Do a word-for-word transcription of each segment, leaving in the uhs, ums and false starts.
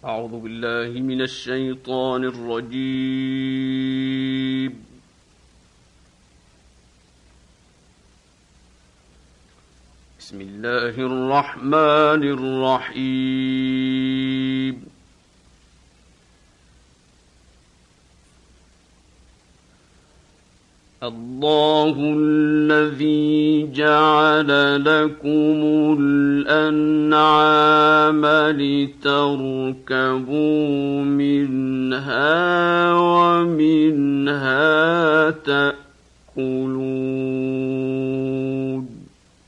أعوذ بالله من الشيطان الرجيم. بسم الله الرحمن الرحيم. الله الذي جعل لكم الأنعام لتركبوا منها ومنها تأكلون.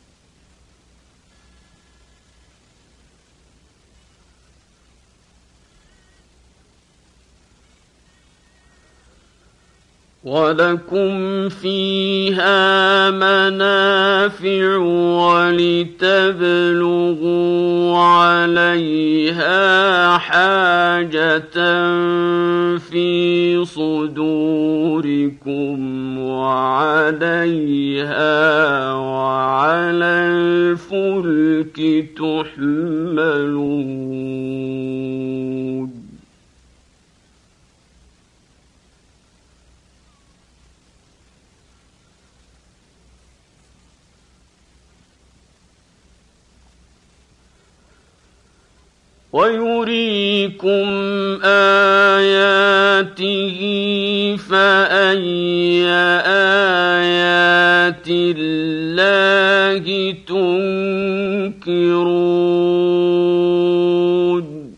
ولكم فيها منافع ولتبلغوا عليها حاجة في صدوركم وعليها وعلى الفلك تحملون. ويريكم آياته فأي آيات الله تنكرون.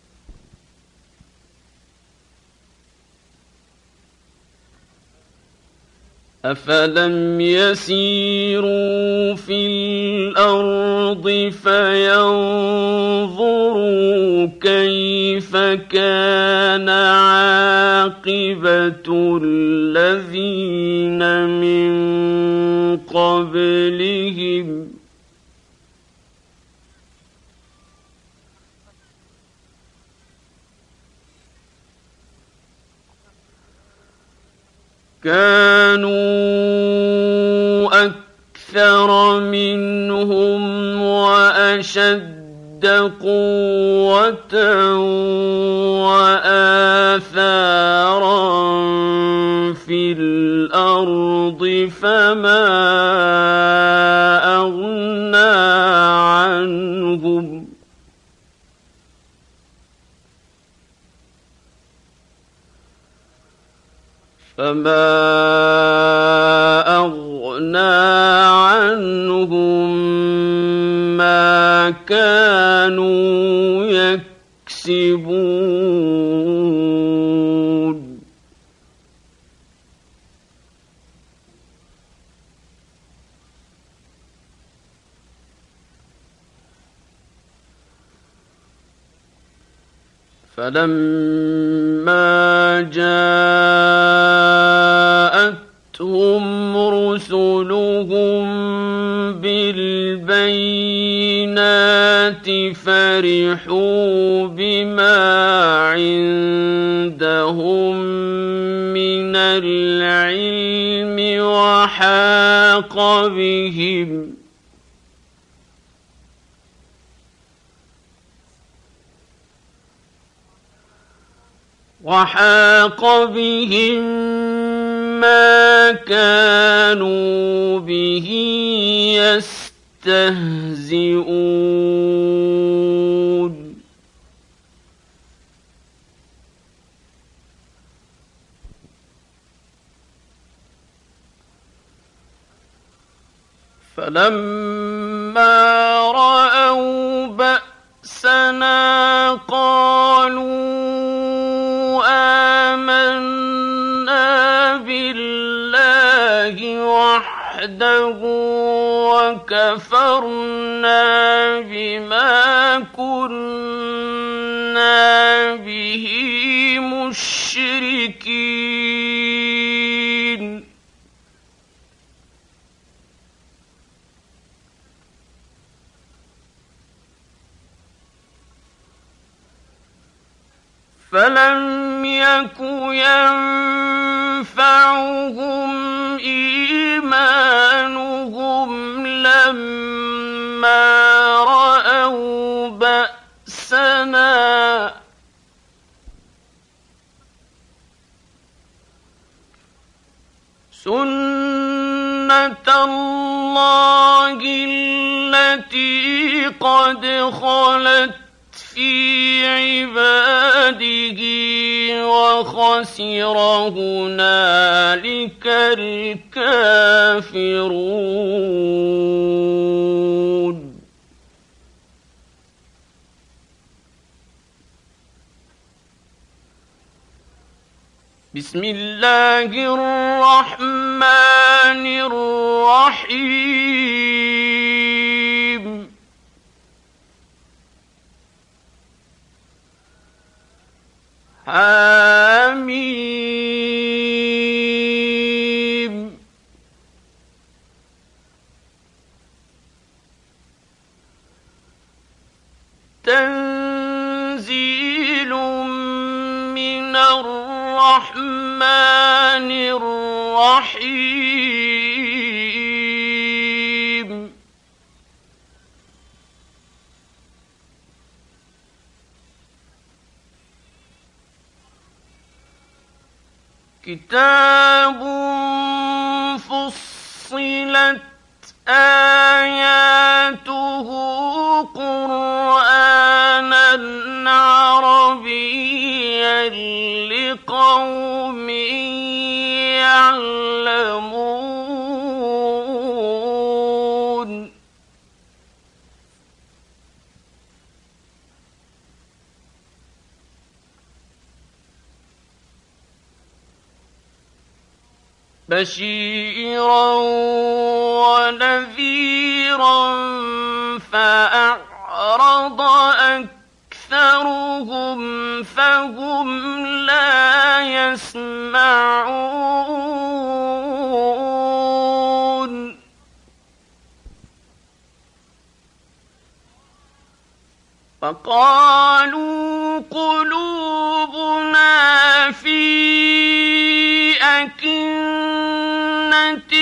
أفلم يسيروا في الأرض فينظروا كيف كان عاقبة الذين من قبلهم كانوا أكثر منهم وأشد قوة وآثارا في الأرض فما أغنى عنهم فما أغنى عنهم ما كانوا يكسبون. فلما جاءتهم رسلهم بالبينات فرحوا بما عندهم من العلم وحاق بهم وحاق بهم ما كانوا به يستهزئون. فلما رأوا بأسنا قالوا آمنا بالله وحده وكفرنا بما كنا به مشركين. فلم يك ينفعهم إيمانهم لما رأوا بأسنا سُنَّةَ اللَّهِ الَّتِي قَدْ خَلَتْ فِي عِبَادِهِ وَخَسِرَ هُنَالِكَ الْكَافِرُونَ. بسم الله الرحمن الرحيم. حميم. تنزيل من الرحمن الرحيم. كتاب فصلت آياته قرآنًا عربيًّا لقوم يعلمون. بشيرا ونذيرا فأعرض أكثرهم فهم لا يسمعون. فقالوا قلوبنا في أكنة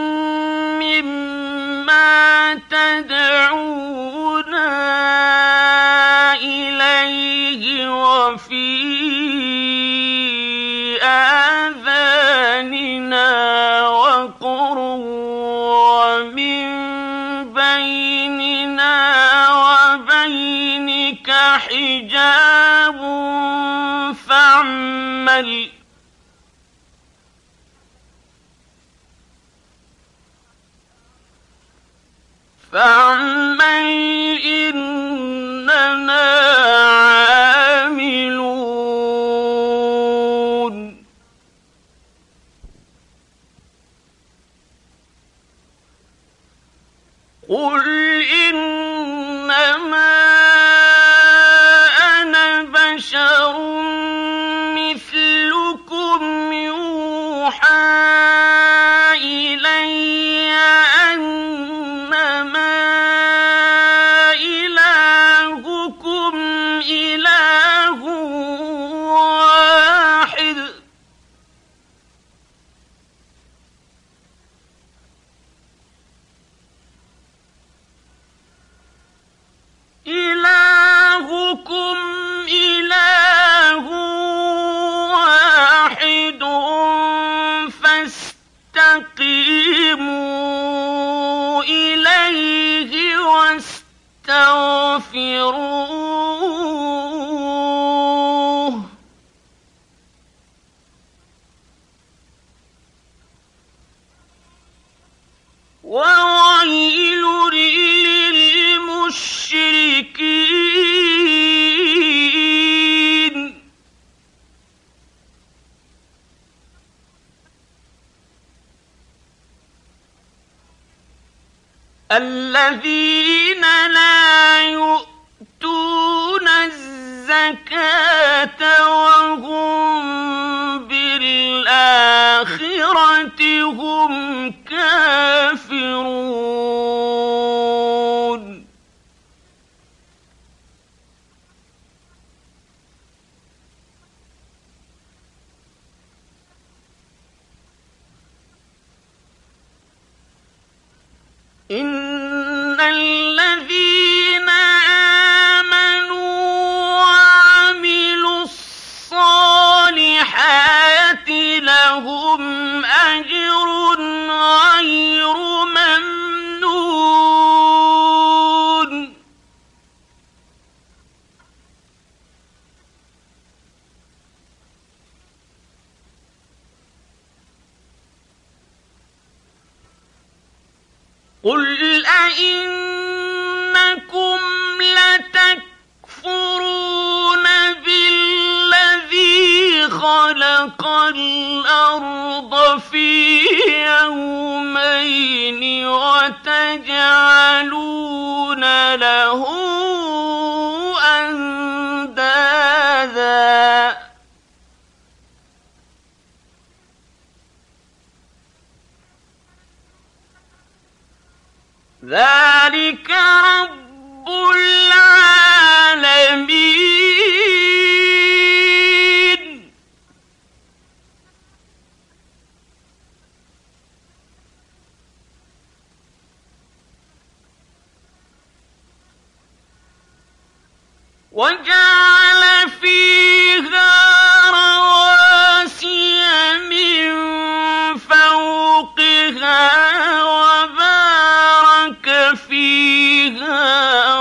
مما تدعونا إليه وفي آذاننا وقر ومن بيننا وبينك حجاب فاعمل فاعمل إننا عاملون. قل إنما أنا بشر مثلكم يوحى إلي أنما إلهكم إله واحد إلهكم إله واحد فاستقيموا إليه واستغفروه وويل للمشركين. الذين لا يؤتون الزكاة وهم بالآخرة هم كافرون. إن الذين آمنوا وعملوا الصالحات لهم لهم أجر غير ممنون قل أئنكم لتكفرون بالذي خلق الأرض في يومين وتجعلون له أندادا ذلك رب العالمين وجعل فيها رواسي من فوقها وبارك فيها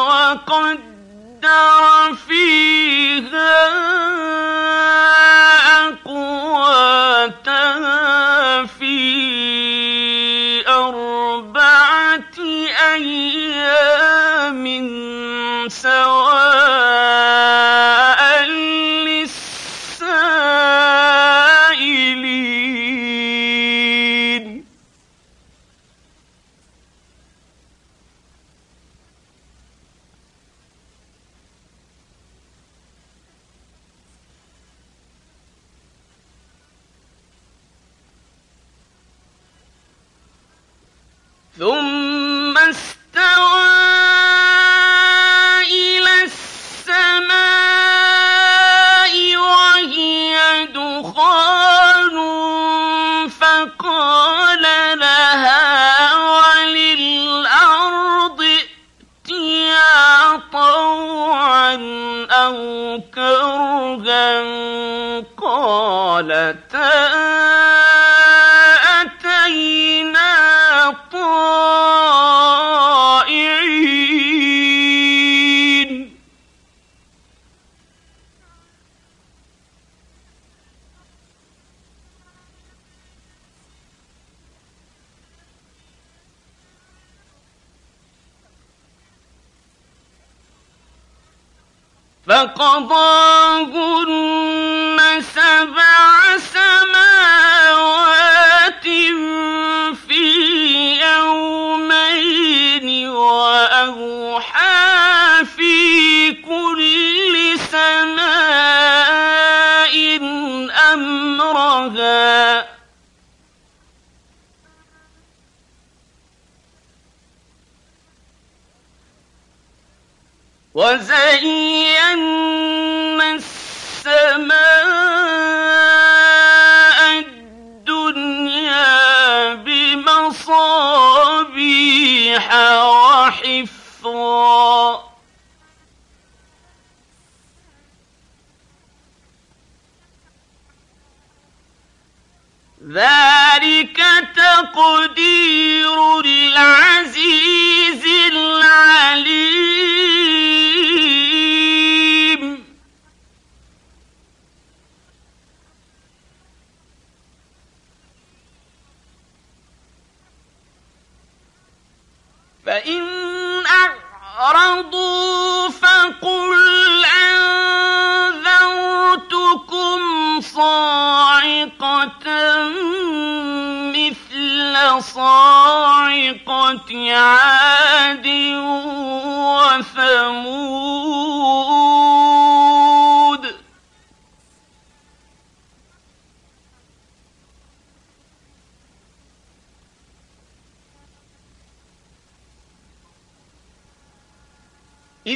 وقدر فيها أقواتها في أربعة أيام سواء للسائلين ثم استوى إلى السماء وهي دخان فقال لها وللأرض ائتيا طوعا أو كرها قالتا طائعين فقضاهن سبع سماوات في يومين وأوحى في كل سماء أمرها وزينا السماء الدنيا بمصابيح وحفظا ذلك تقدير العزيز العليم فإن أعرضوا فقل أنذرتكم صاعقة مثل صاعقة عاد وثمود إذ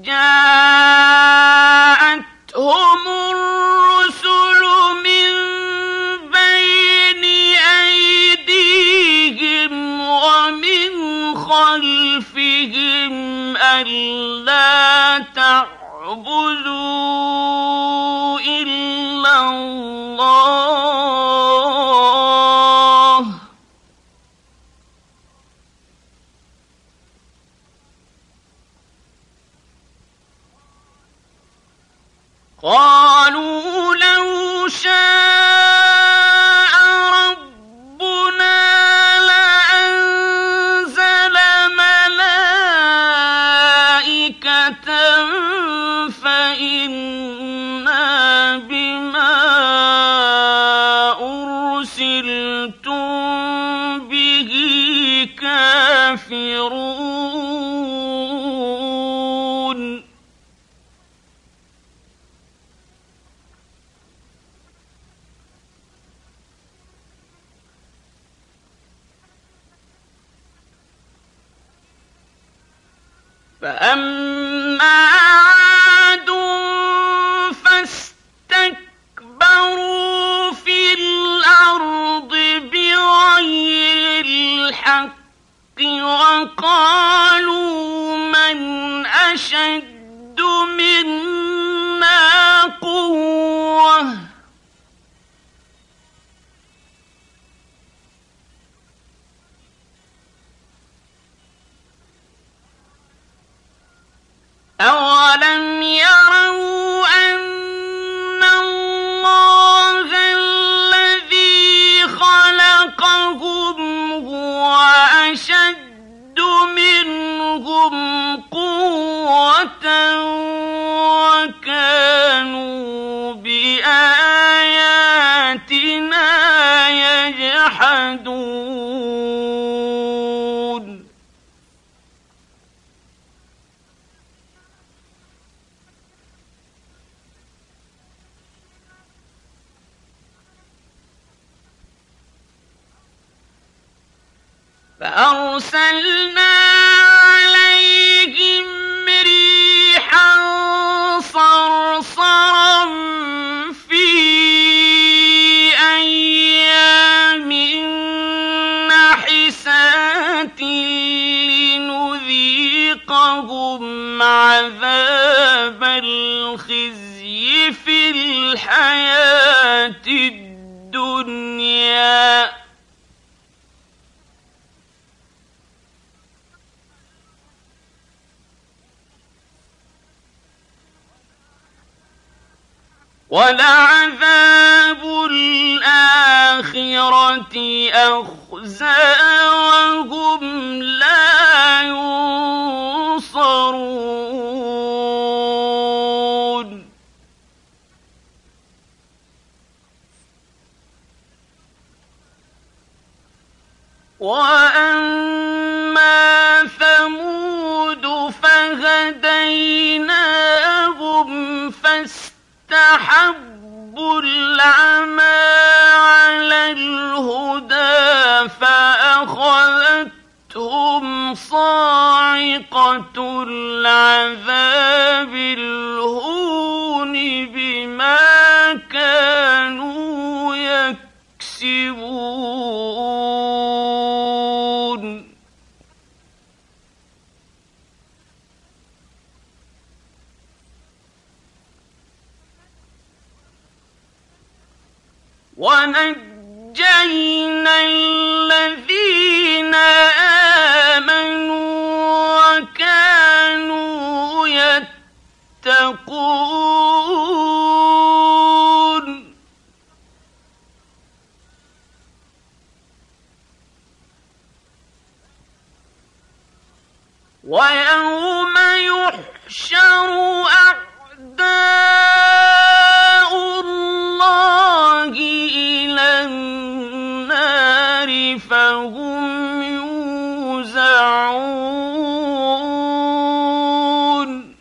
جاءتهم الرسل من بين أيديهم ومن خلفهم ألا تعبدوا إلا الله قالوا لو شاء ربنا لأنزل ملائكة فإنا بما أرسلتم به كافرون فأما عاد فاستكبروا في الأرض بغير الحق وقالوا من أشد منا قوة أولم يروا أن الله الذي خلقهم هو أشد منهم قوة وكانوا بآياتنا يجحدون فأرسلنا عليهم ريحا صرصرا في أيام نحسات لنذيقهم عذاب الخزي في الحياة الدنيا وَلَعَذَابُ الْآخِرَةِ أَخْزَىٰ وَهُمْ لَا يُنصَرُونَ وَأَمَّا ثَمُودُ فَهَدَيْنَاهُمْ فاستحبوا العمى على الهدى فأخذتهم صاعقة العذاب الهون بما كانوا يكسبون ونجينا الذين آمنوا وكانوا يتقون ويوم يحشر أعداء الله إلى النار فهم يوزعون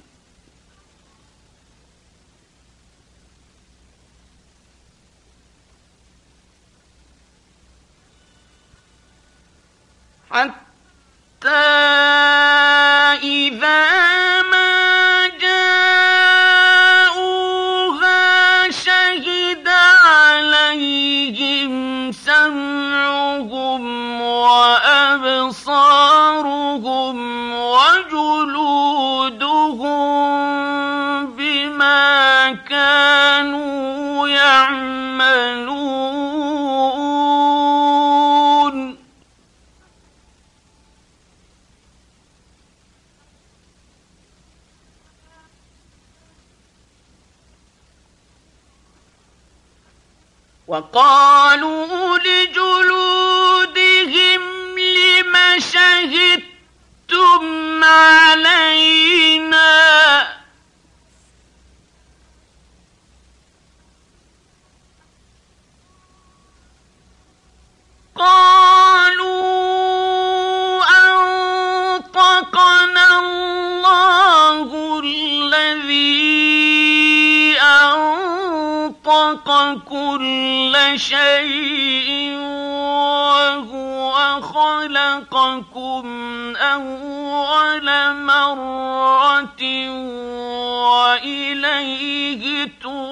حتى إذا ما جاءوها شهد عليهم سمعهم وأبصارهم وجلودهم بما كانوا يعملون وقالوا لجلودهم لم شهدتم علينا قالوا أنطقنا الله الذي أنطق كل شيء وهو خلقكم أول مرة وإليه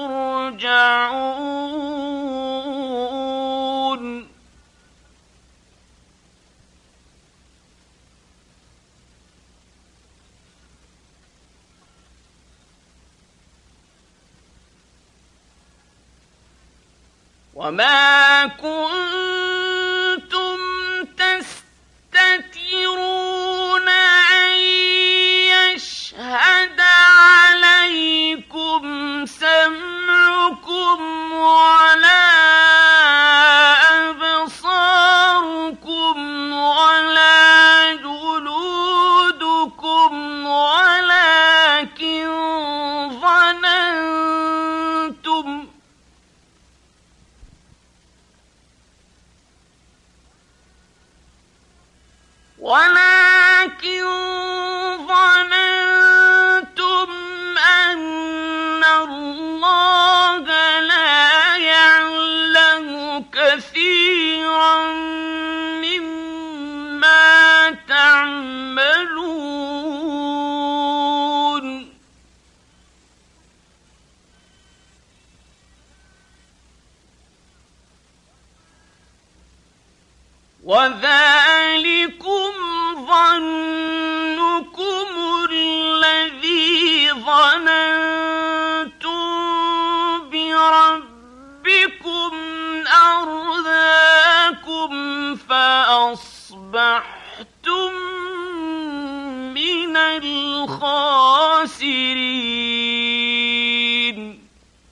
ترجعون وما كنتم تستترون أن يشهد عليكم سمعكم ولا أبصاركم ولا جلودكم ولكن ظننتم ولكن ظننتم أن الله لا يعلم كثيرا مما تعملون وذلكم ظنكم الذي ظننتم بربكم أرداكم فأصبحتم من الخاسرين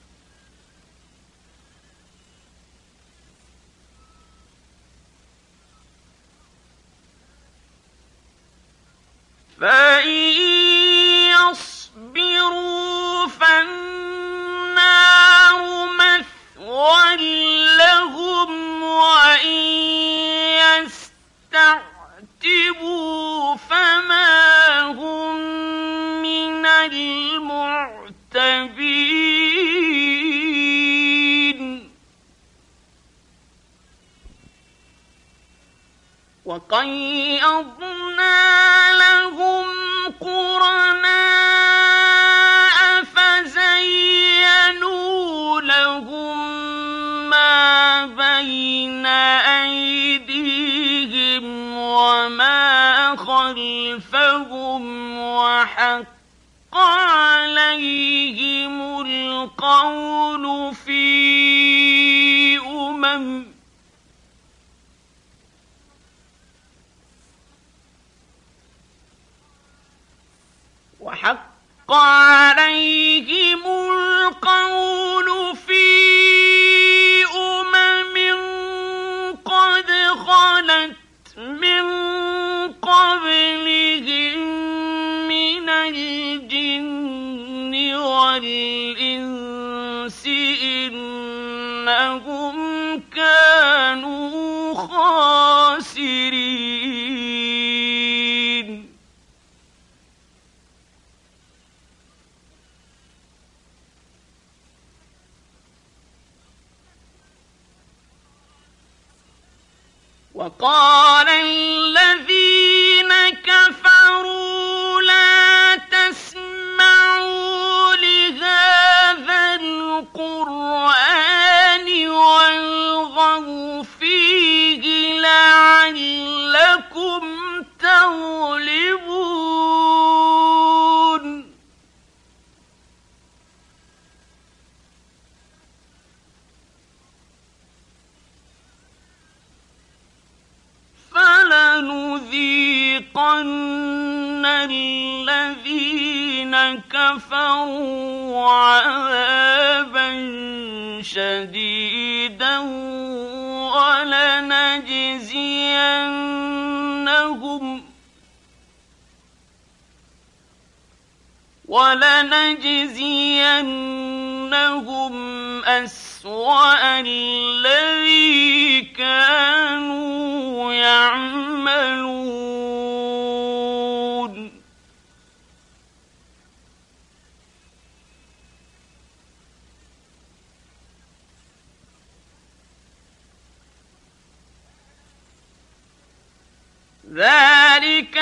فإن يصبروا فالنار مثوى لهم وإن يستعتبوا فما هم من المعتبين وقيضنا لهم قرناء فزينوا لهم ما بين أيديهم وما خلفهم وحق عليهم القول في أمم وحق عليهم القول في أمم قد خلت من قبلهم من الجن والإنس إنهم كانوا خاسرين وقال الذين كفروا لا تسمعوا لهذا القرآن والغوا فيه لعلكم تغلبون فلنذيقن الذين كفروا عذابا شديدا ولنجزينهم ولنجزينهم أسوأ الذي كانوا يعملون ذلك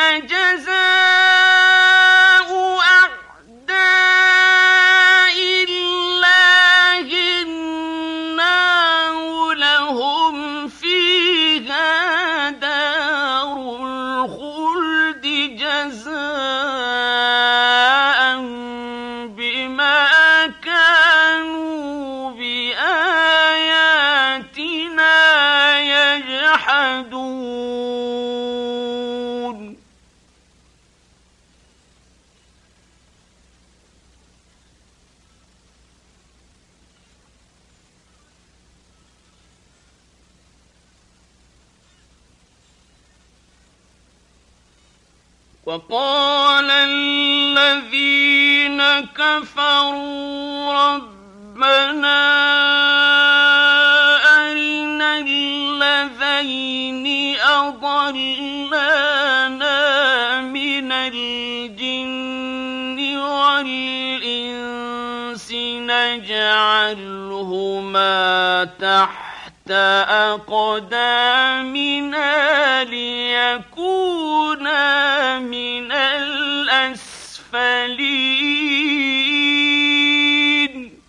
جزاء أعداء الله النار لهم فيها دار الخلد جزاء بما كانوا بآياتنا يجحدون وقال الذين كفروا ربنا أرنا الذين أضلانا من الجن والإنس نجعلهما تحت أقدامنا ليكونا من الأسفلين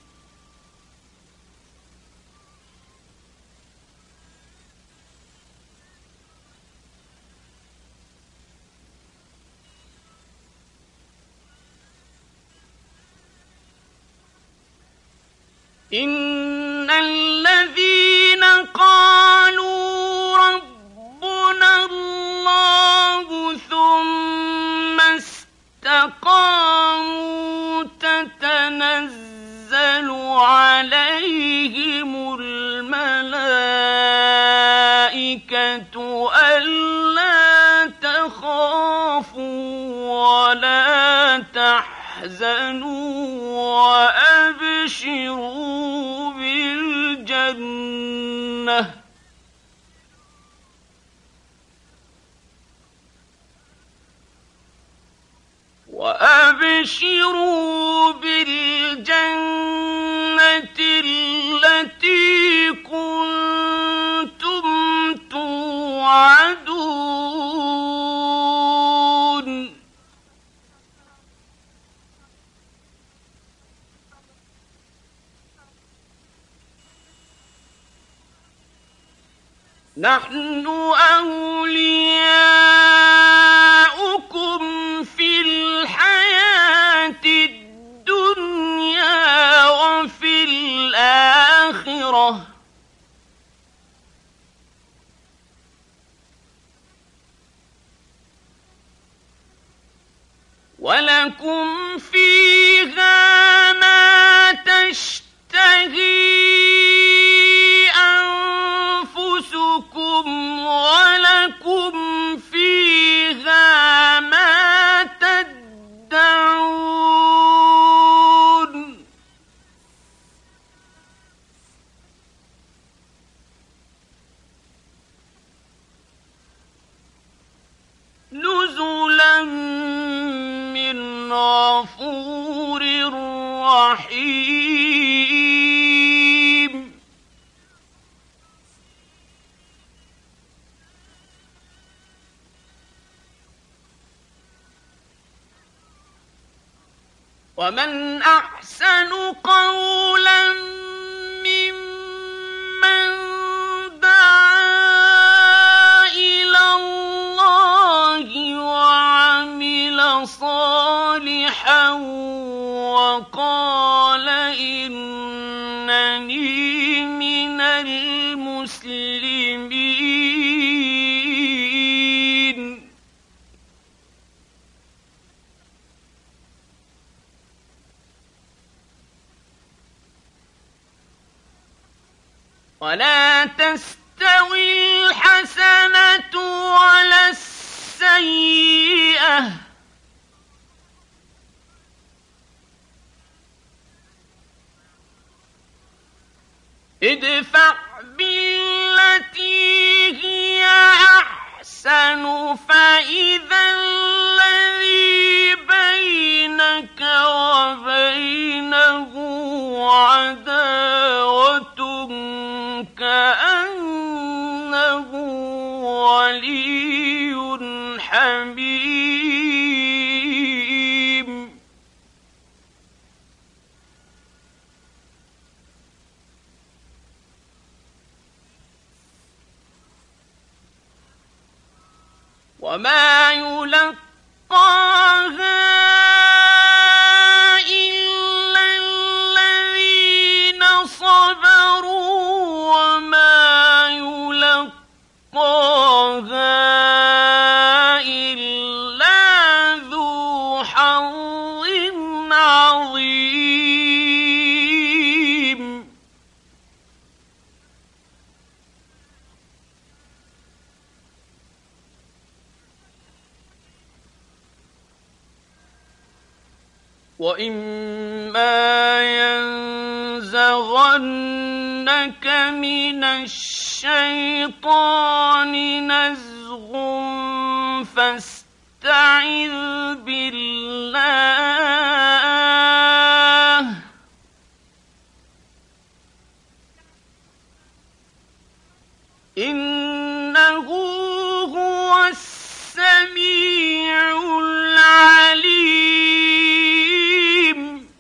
إن الذين قالوا ربنا الله ثم استقاموا تتنزل عليهم الملائكة ألا تخافوا ولا تحزنوا وأبشروا بالجنة وأبشروا بالجنة التي كنتم توعدون نحن أولياؤكم في الحياة الدنيا وفي الآخرة ولكم فيها ما تشتهي أنفسكم ولكم فيها ما تدعون نزلا من غفور رحيم ومن أحسن قولا ممن دعا إلى الله وعمل صالحا وقال إنني من المسلمين ولا تستوي الحسنة ولا السيئة ادفع بالتي هي أحسن فإذا الذي بينك وبينه عداوة كأنه ولي حميم وما يلقاها إلا الذين صبروا وما يلقاها إلا ذو حظ عظيم وَإِمَّا يَنزَغَنَّكَ مِنَ الشَّيْطَانِ نَزْغٌ فَاسْتَعِذْ بِاللَّهِ ۖ إِنَّهُ هُوَ السَّمِيعُ الْعَلِيمُ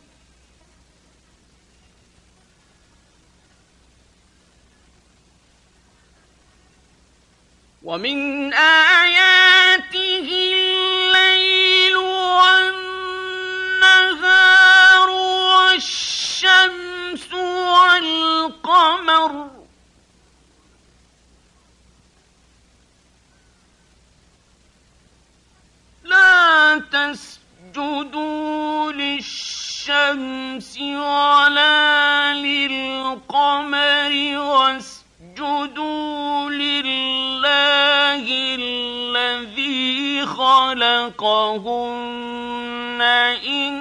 وَمِنْ آيَاتِهِ اللَّيْلُ وَالنَّهَارُ وَالشَّمْسُ وَالْقَمَرُ لَا تَسْجُدُوا لِلشَّمْسِ وَلَا لِلْقَمَرِ وَاسْجُدُوا لِلَّهِ الَّذِي خَلَقَهُنَّ إِن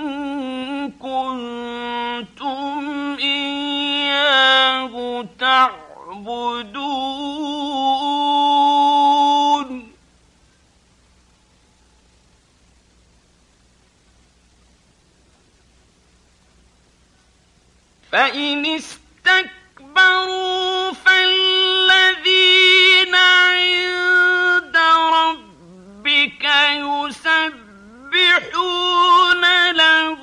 كُنتُمْ إِيَّاهُ تَعْبُدُونَ فَإِنِ اسْتَكْبَرُوا فَالَّذِينَ عِندَ رَبِّكَ يُسَبِّحُونَ لَهُ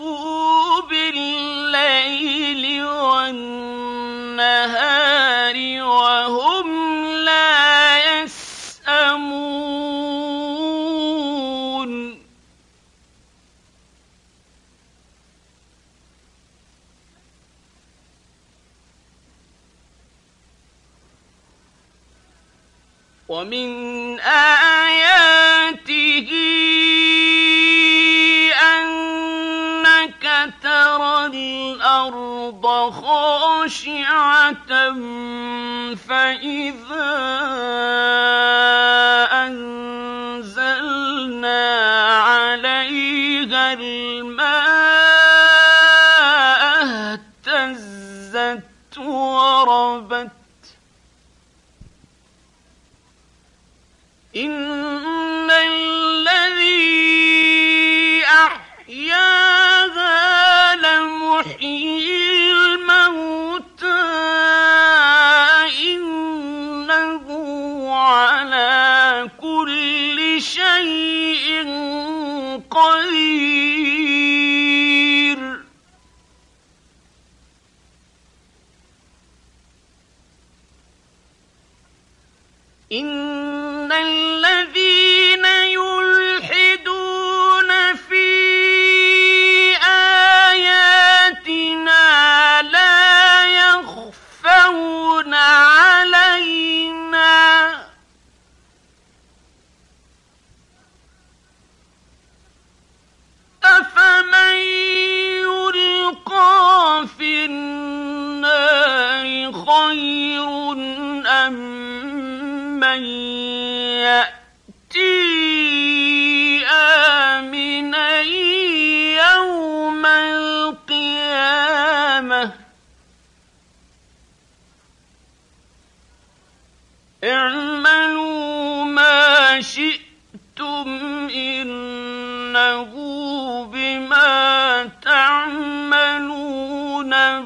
بِاللَّيْلِ وَالنَّهَارِ وَهُمْ لَا يَسْأَمُونَ وَمِنْ آيَاتِهِ أَنَّكَ تَرَى الْأَرْضَ خَاشِعَةً فَإِذَا أَنزَلْنَا عَلَيْهَا الْمَاءَ اهْتَزَّتْ وَرَبَتْ إِنَّ الَّذِي أَحْيَاهَا لَمُحْيِي الْمَوْتَىٰ إِنَّهُ عَلَىٰ كُلِّ شَيْءٍ قَدِيرٌ إِنَّ الَّذِينَ يُلْحِدُونَ فِي آيَاتِنَا لَا يَخْفَوْنَ عَلَيْنَا أَفَمَن يُلْقَىٰ فِي النَّارِ خَيْرٌ من يأتي آمنا يوم القيامة اعملوا ما شئتم إنه بما تعملون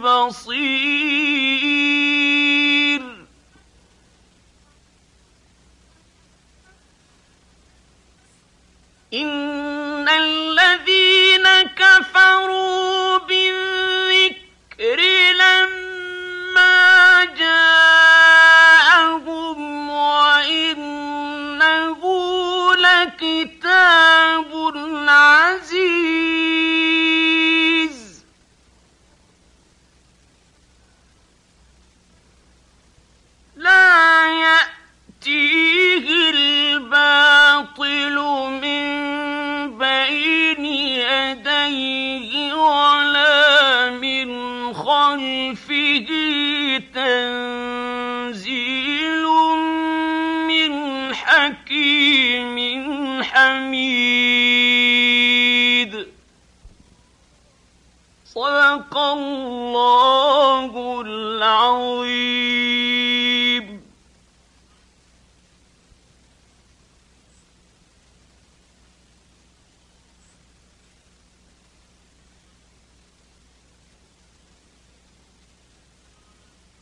بصير إن الذين كفروا بالذكر لما جاءهم وإنه لكتاب عزيز لا يأتيه الباطل من بين يديه ولا من خلفه تنزيل من حكيم حميد صدق الله العظيم.